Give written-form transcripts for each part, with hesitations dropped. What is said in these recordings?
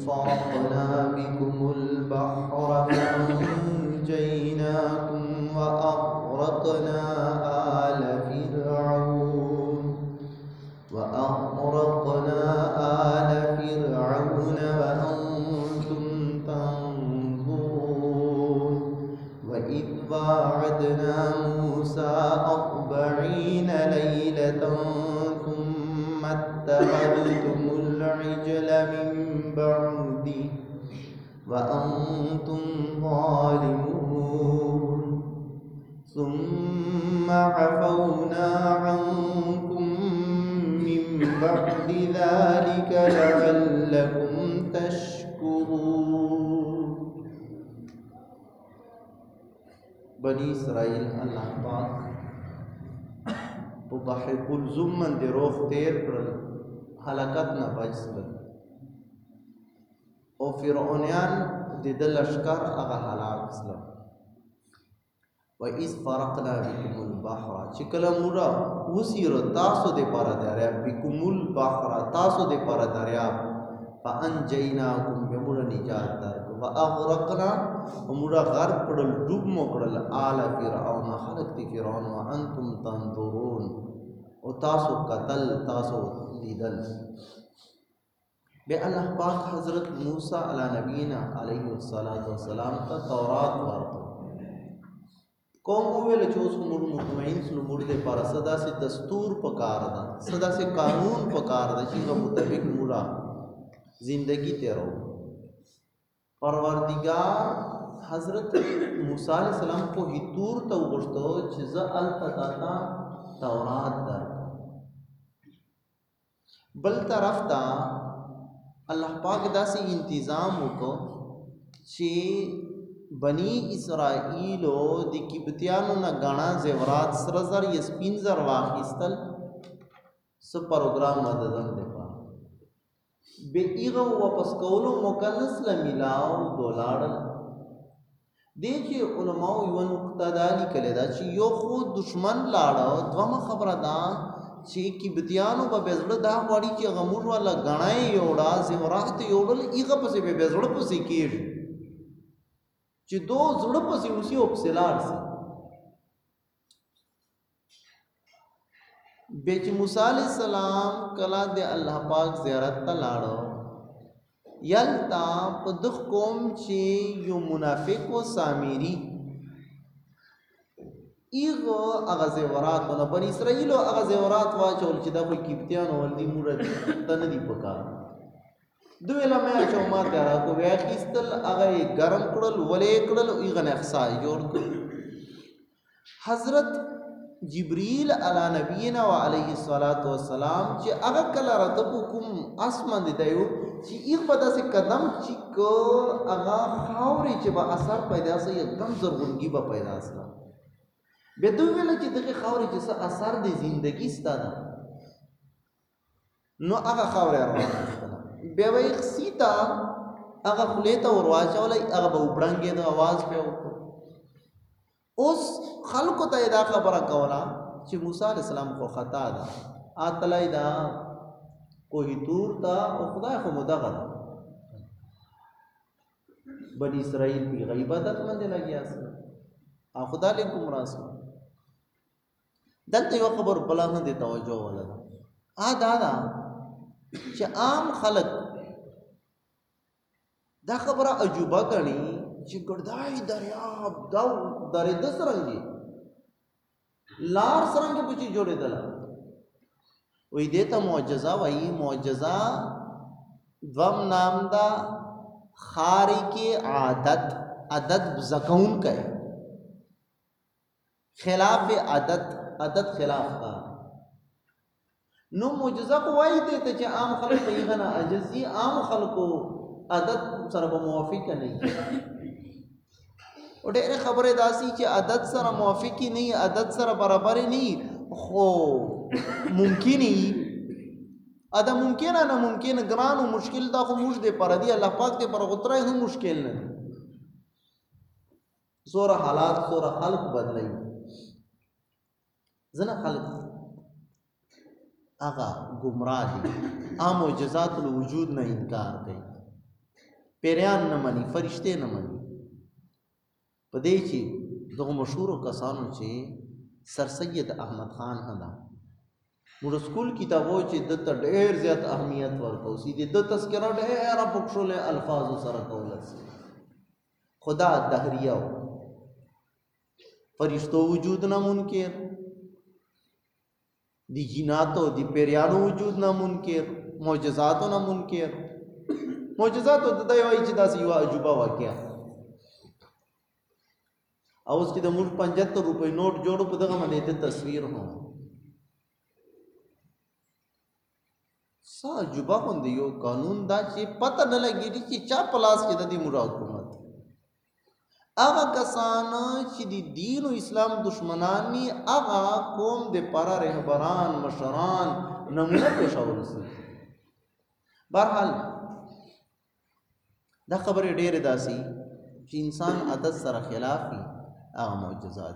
فرقنا بكم البحر فأنجيناكم وأغرقنا آل فرعون وأنتم تنظرون وإذ واعدنا موسى 40 ليلة ثم اتخذتم العجل من بعده وأنتم ظالمون ثم عفونا عنكم من بعد ذلك لعلكم تشكرون. بني اسرائیل اللہ پاک په بحر کلزم من دی روغ تیر کړل، هلاکت نه بچ شول او فرعونیان د ده لشکر هغه هلاک شول. وَإِذْ فَرَقْنَا بِكُمُ الْبَحْرَ چې کله موږ وسیره تاسو دپاره دریاب بِكُمُ الْبَحْرَ تاسو دپاره دریاب فَأَنْجَيْنَاكُمْ بیا موږ نجات درکړو وَأَغْرَقْنَا موږ غرق کړل ډوب مو کړل آل فرعون خلق د فرعون وأنتم تنظرون او تاسو قتل تاسو لیدل. بیا الله پاک حضرت موسی علی نبینا علیه السلام ته تورات ورکړ. قوم وویل چې اوس موږ مطمئن شو، موږ دپاره څه داسې دستور پکار ده، څه داسې قانون پکار ده چې هغه مطابق موږ زندگی تیرو. پروردگار حضرت موسی علیہ السلام کو طور ته وغوښتو چې زه هلته تاته تورات درکړم. بل طرف ته الله پاک داسې انتظام وکړو چې بنی اسرائیلو د کبتیانو نه ګڼه زیورات سره زر یا سپین زر واخیستل څه پروګرام مددم دپاره بې هغه واپس کولو موقع نسله میلاو دولاړل. دې کې علماو یوه نقطه دا لیکلې ده چې یو خو دشمن لاړه، دومه خبره ده چې کبتیانو به بې زړه دا غواړي چې هغه موږ والا ګڼه یې یوړه زیورات یې یوړل هغه پسې به بې زړه پسې کېږي چې دو زړه پسې اوسي او پسې لاړ سي. بیا چې موسی علیہ السلام کله د الله پاک زیارت ته لاړو، یلته په دغ قوم چې یو منافق و سامری ایغو هغه زیوراتونه بني اسرائیلو هغه زیورات واچول چې دا خو کیبتیانو ولدي موږ ته نه دي پکار. دوی له مې اچو ما ته راکو بیا اخیستل هغه یې ګرم کړل ولې کړل هغه نه اخسا جوړ کړ. حضرت جبریل علی نبینا و علیه السلام چې هغه کله راته کوم اسمان دی دیو چې ایغ په داسې قدم چې که هغه خاورې چې به اثر پیدا سي یکدم زرغونګي به پیدا سي. بیا دوی ویل چې دغه خاورې چې څه اثر د زندګي ستا ده نو هغه خاورې روانه بیا به یې سیته هغه خولې ته ور واچولی هغه به وبړنګېده اواز به یې وکړو. اوس خلکو ته یې دا خبره کوله چې موسی علیه السلام خو خطا ده اتلی ده کوه طور ته او خدای خو مو دغه ده. بني اسرائیل پې هغه عبادت باندې لګیا سول او خدا له ګمراه سول. دلته یوه خبر بله نه دې توجه ولده دا ده چې عام خلک دا خبره عجوبه ګڼي چې ګردای دریاب دا درېده څرنګې لار څرنګې پکې جوړېدله وایي دې ته معجزه وایي. معجزه دوم نام ده خارق عادت عدد زکونکی خلاف عادت خلاف کا نو معجزه کو وایي دې ته چې عام خلک په هغه نه عاجز دي، عام خلکو عادت سره به موافقه نه وي. او ډېرې خبرې داسې چې عادت سره موافقې نه وي عادت سره برابرې نه وي خو ممکن وي ادا ممکن نه ممکن ګران او مشکل دا خو موږ دې پر دی الله پاک دې پر غتره هم مشکل نه دي. زوره حالات زوره خلق بدلوي ځنه خلق هغه گمراه دي معجزات الوجود نه انکار کوي. پیریان نه مني، فرشته نه مني. په دې چې دغه مشهورو کسانو چې سر سید احمد خان هدا موږ سکول کتابو چې دته ډېر زیات اهمیت ورکو سي د تذکرہ ډېر پکښول الفاظ سره کول سي. خدا دهریو فرشتو وجود نه منکر، دی جناتو دی پیریانو وجود نه منکر، معجزاتو نه منکر. معجزاتو د دې وایي چې داسې یو عجوبه واقعیا او اوس کې د موږ 75 روپۍ نوٹ جوړو په دغه باندې د تصویر هم سا عجوبه باندې یو قانون دا چې پته نه لګیږي چې چا پلاس کې د دې موږ حکومت هغه کسان چې د دین او اسلام دشمنان ني هغه قوم د پارا رهبران مشران نمونه پېښول سي. بهرحال دا خبره ډېره داسي چې انسان عادت سره خلاف وي هغه معجزات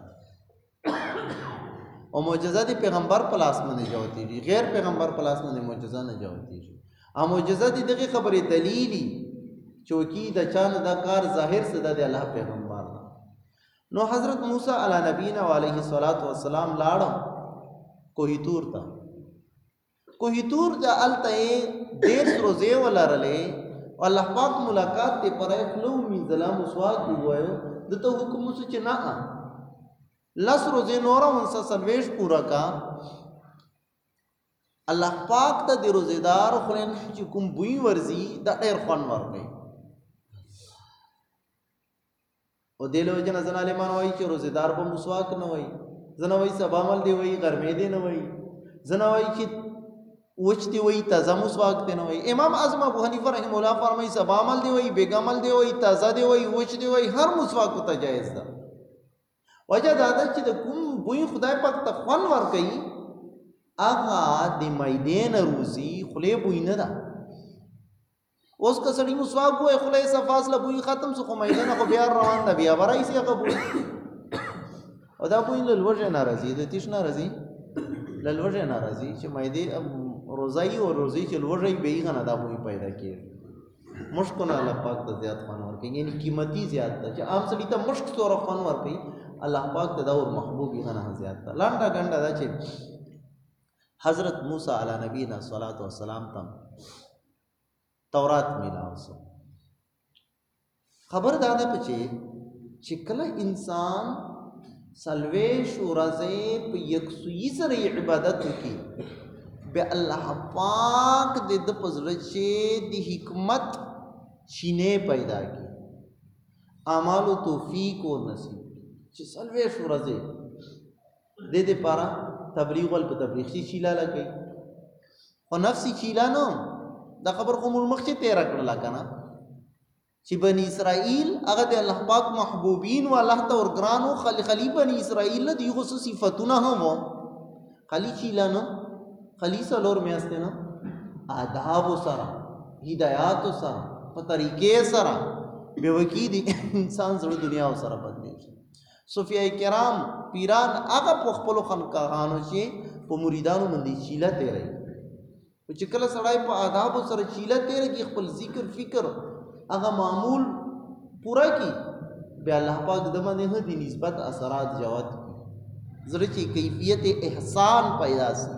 او معجزات پیغمبر په لاس باندې جوړتي، غیر پیغمبر په لاس باندې معجزه نه جوړتي. ا معجزات دغه خبره دلیلی چوکی د چانه دا کار ظاهر صدا دی الله پیغمبر. نو حضرت موسی علی نبینا علیه الصلاۃ والسلام لاړ کوهی تور ته. کوهی تور د الته ډیر روزه ولرلې الله پاک ملاقات ته پرې خلو من ظلم مسواک وایو دته حکم وسو چې نه لس روزه نورا ونسا سلویش پورا کا الله پاک ته د روزیدار خلین چې کوم بوئی ورزي د ډیر خوان ورکي. او دلو جن زناله مان وای چې روزیدار په مسواک نه وای، زنه وای سبا عمل دی وای، ګرمې دی نه وای، زنه وای چې وچتی وای تازه مسواک دی نه وای. امام اعظم ابو حنیفه رحم الله فرمای سبا عمل دی وای، بیګ عمل دی وای، تازه دی وای، وچ دی وای، هر مسواک ته جایز ده. وجه دا ده چې د کوم بوی خدای پاک ته خوان ورکي هغه د مېدین روزي خله بوی نه ده. اوس که سړی مسواک وای خله صفاصله بوی ختم سو خو مېدین خو بیا روان ده، بیا برای سي هغه بوی او دا بوی له لوجه ناراضي د تیش ناراضي له لوجه ناراضي چې مېدی روزای او روزي چې لوجه به غنه دا بوی پیدا کیږي. مشکونه الله پاک ته زیات خوان ورکي، یعنی قیمتي زیات ده چې عام سړی ته مشک سره خوان ورکي الله پاک ته دا اور محبوب غنه زیات ده. لانډه ګنده دا چې حضرت موسی علی نبینا صلوات و سلام تم تورات میلاو سو. خبر دادا پچے چې کله انسان سلویش ورځې په یکسوئی سره عبادت وکي به الله پاک د پزړه چې د حکمت شینه پیدا کی اعمال توفیق او نصیب چې سلویش ورځې د دې پارا تبلیغ ول په تبلیغ شي شیلا لګي او نفسي شیلا نو دا خبر خو مخکې تیر کړل کنه چې بنی اسرائیل هغه د الله پاک محبوبین او الله ته ورګرانو خلی بنی اسرائیل د خصوصي صفاتونه هم خلی شیلا نو خلی سلور میاسته نو آداب سره هدایات سره په طریقې سره به وکی دي انسان زړه دنیا سره بدلی. صوفیای کرام پیران هغه په خپل خانقاهانو چې په مریدانو باندې چیله تیري او چې کله سړی په آداب سره چیله تیري کې خپل ذکر فکر هغه معمول پورا کی به الله پاک د باندې هدي نسبت اثرات جوات زړه چې کیفیت احسان پیدا سي.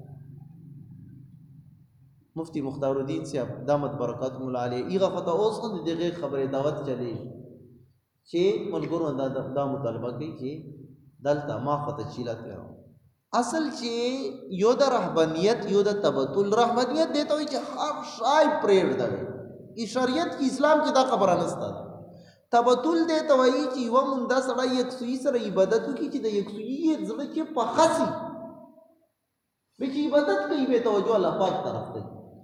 مفتی مختار الدین صاحب دامت برکات مولا علی ایغه فتا اوس نه دغه خبره دعوت چلی چې ملګرو دا مطالبه کوي چې دلته ما فتا چیلا تیرو اصل چې یو د رهبانیت یو د تبتل رهبانیت دیته وي چې هر شای پرېړ دی شریعت کې اسلام کې دا خبره نشته. تبتل دیته وي چې و مونږ سره یک سوي سره عبادت وکړي چې د یک سوي زړه کې په خاصي به چې عبادت کوي به توجه الله پاک طرف ته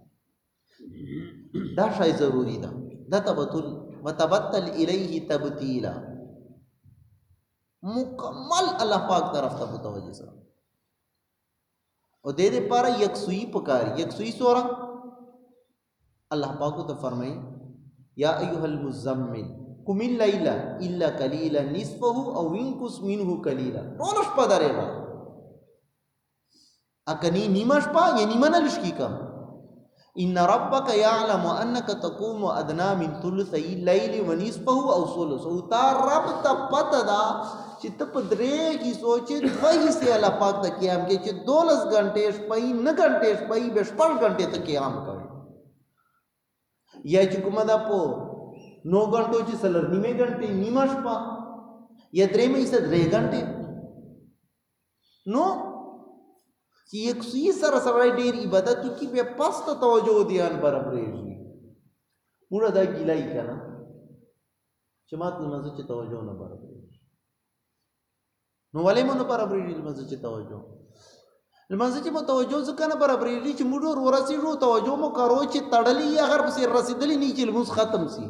دا شای ضروری ده. دا تبتل وتبتل الیه تبتیلا مکمل الله پاک طرف ته متوجه سره او دې دې پر یکسوئی پکار یکسوئی سورہ الله پاک ته فرمای یا ایها المزمل قم الليل الا قليلا نصفه او انقص منه قليلا ټول شپه درېږه اکني نیمه شپه یا نیمه نه لشکې کا ان ربک یعلم انک تقوم ادنا من ثلثی اللیل ونصفه او ثلثه تا رب ته پته دا چې ته په درې کې سوچې دوه حصې الله پاک ته قیام کې چې 12 غنټې شپې 9 غنټې شپې به 6 غنټې ته قیام کوي یا چې کومه دا په 9 غنټو چې سلر نیمه غنټې نیمه شپه یا درې مې څه 3 غنټې نو چې یک سوی سره سره ډېر عبادت کی به پس ته توجه دیان برابرېږي موږ دا ګیلای کنه چې ماته مزه چې توجه نه برابرېږي نو ولې مونږ برابرېږي مزه چې توجه لمانځه چې متوجه ځکه نه برابرېږي چې موږ ورسېږو توجه مو کارو چې تړلې اگر پسې رسېدلې نه چې لمونځ ختم سي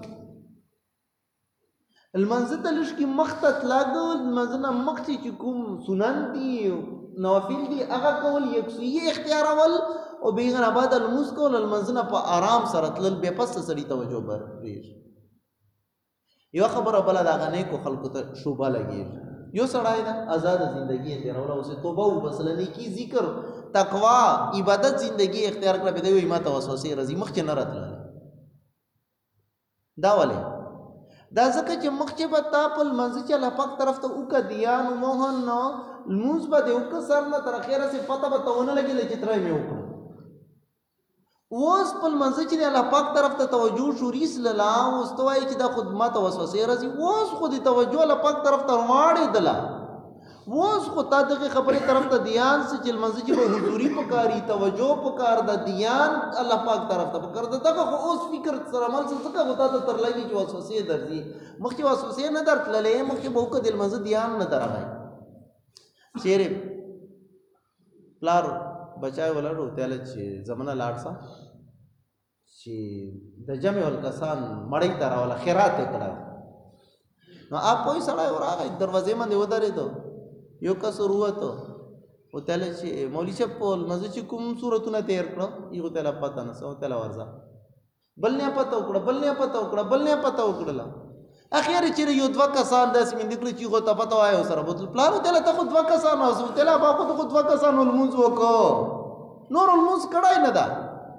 لمانځه ته لږ کې مخ ته تلاږه لمانځه نه مخکې چې کوم سنن دي نوافل دي هغه کول یکسویه اختیارول او بېغه نه بعد لمونځ کول لمانځه نه په آرام سره تلل بې پس سړي توجه برابرېږي یو خبره بله د هغه نیکو خلکو ته شوبه لګېږي یو سړی ده آزاد زندگی تیروله اوس توبه وباسله نیکي ذکر تقوا عبادت زندگی اختیار کړه به دی وایي ما ته وسوسې راځي مخکې نه راتللی دا ولې دا ځکه چې مخکې به تا په لمانځه چې الله پاک طرف ته وکړه دیان موهن نو لمونځ به دې وکړه سر نه تر اخره سې پته به ته ونه لګېله چې ترای مې وکړه اوس په لمانځه چې الله پاک طرف ته توجه شوري سلله اوس ته وایي چې دا خود ما ته وسوسې راځي اوس خو دې توجه الله پاک طرف ته واړېدله اوس خو تا دغې خبرې طرف ته دیان سي چې لمانځه چې به حضوري پکاري توجه پکار ده دیان الله پاک طرف ته پکار ده دغه خو اوس فکر سره عمل څه ځکه خو تا ته تر لګي چې وسوسې درځي مخکې وسوسې نه درتللې مخکې به وکړه د لمانځه دیان نه درغی چیرې پلار بچای ولرو تیاله چې زمانه لاړ سه چې د جمع الکسان مړی ته راوله خیرات یې کړه نو آپ کوئی سړی ورغی دروازې باندې ودرېدو یو کس وروته وتهله چې مولوي صاحب په لمانځه چې کوم صورتونه تیر کړه یو تهله پته نه څه وتهله ورځه بل نه پته وکړه بل نه پته وکړه بل نه پته وکړله اخر چې یو دوه کسان داسې مې دکړي چې خو ته پته وایو سره بوتل پلار وتهله ته خو دوه کسان اوسو وتهله با خو دوه کسان لمونځ وکړو نور لمونځ کړای نه ده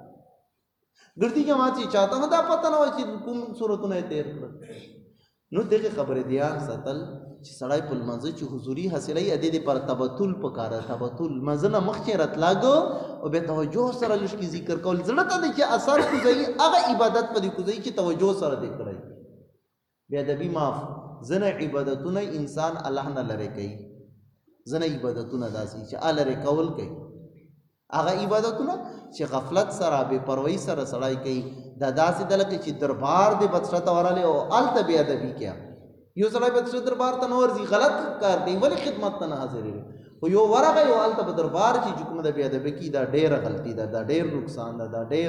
ګردی جماعت چې چاته نه دا پته نه وای چې کوم صورتونه تیر کړ نو دغه خبره دیان ساتل چې سړی په لمانځه چې حضوري حاصلې ادې دې پر تبتل پکاره تبتل منځنه مخکې راتلاګو او به توجه سره لږ ذکر کول زړه ته چې اثر کوي هغه عبادت په دې کوي چې توجه سره دې کړی بیا د بي معاف زنه عبادتونه انسان الله نه لری کوي زنه عبادتونه داسي چې الله لري کول کوي هغه عبادتونه چې غفلت سره بے پروايي سره سړی کوي دا داسې دلته چې دربار دې بدشته وراله او الته بیا ادبي کیا یو سړی بدشته دربار ته نور زی غلط کار دی ولی خدمت ته نه حاضر وي خو یو ورغه یو الته دربار چې کوم د بیا ادبي کی دا ډېر غلطي ده دا ډېر نقصان ده دا ډېر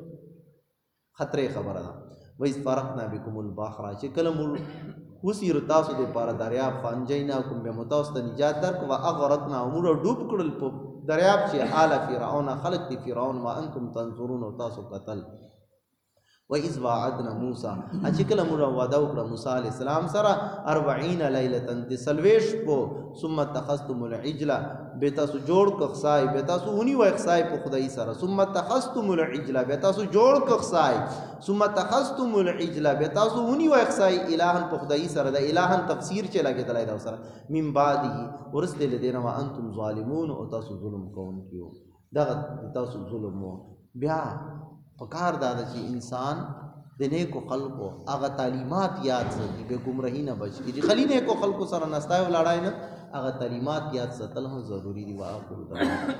خطرې خبره ده وایي فرقنا بكم البحر چې کله مول وسیر تاسو د پاره دریاب فانجینا کوم به متوسط نجات درک وا اغرقنا امور ډوب کړل په دریاب چې آل فرعون خلق دی فرعون ما انتم تنظرون او تاسو قتل و اذ وعدنا موسی اچکل امر وعده وکړه موسی علی السلام سره 40 ليله تسلويش کو ثم تخستم العجل بتاسو جوړ کخصای بتاسو ونی و اخصای په خدای سره ثم تخستم العجل بتاسو جوړ کخصای ثم تخستم العجل بتاسو ونی و اخصای الہن په خدای سره د الہن تفسیر چې لګیدلای دا سره من بعده ورسل لدینا وانتم ظالمون او تاسو ظلم کوون کیو دا تاسو ظلم بیا پکار دا چې انسان د نیکو خلقو هغه تعلیمات یاد ساتي به گمراهی نه بچ کی خلی نیکو خلقو سره نستای ولاړای نه هغه تعلیمات یاد ساتل هم ضروری دی واخر دا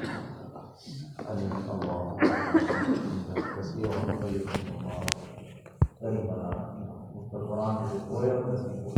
الله کثیر و خیر قرآن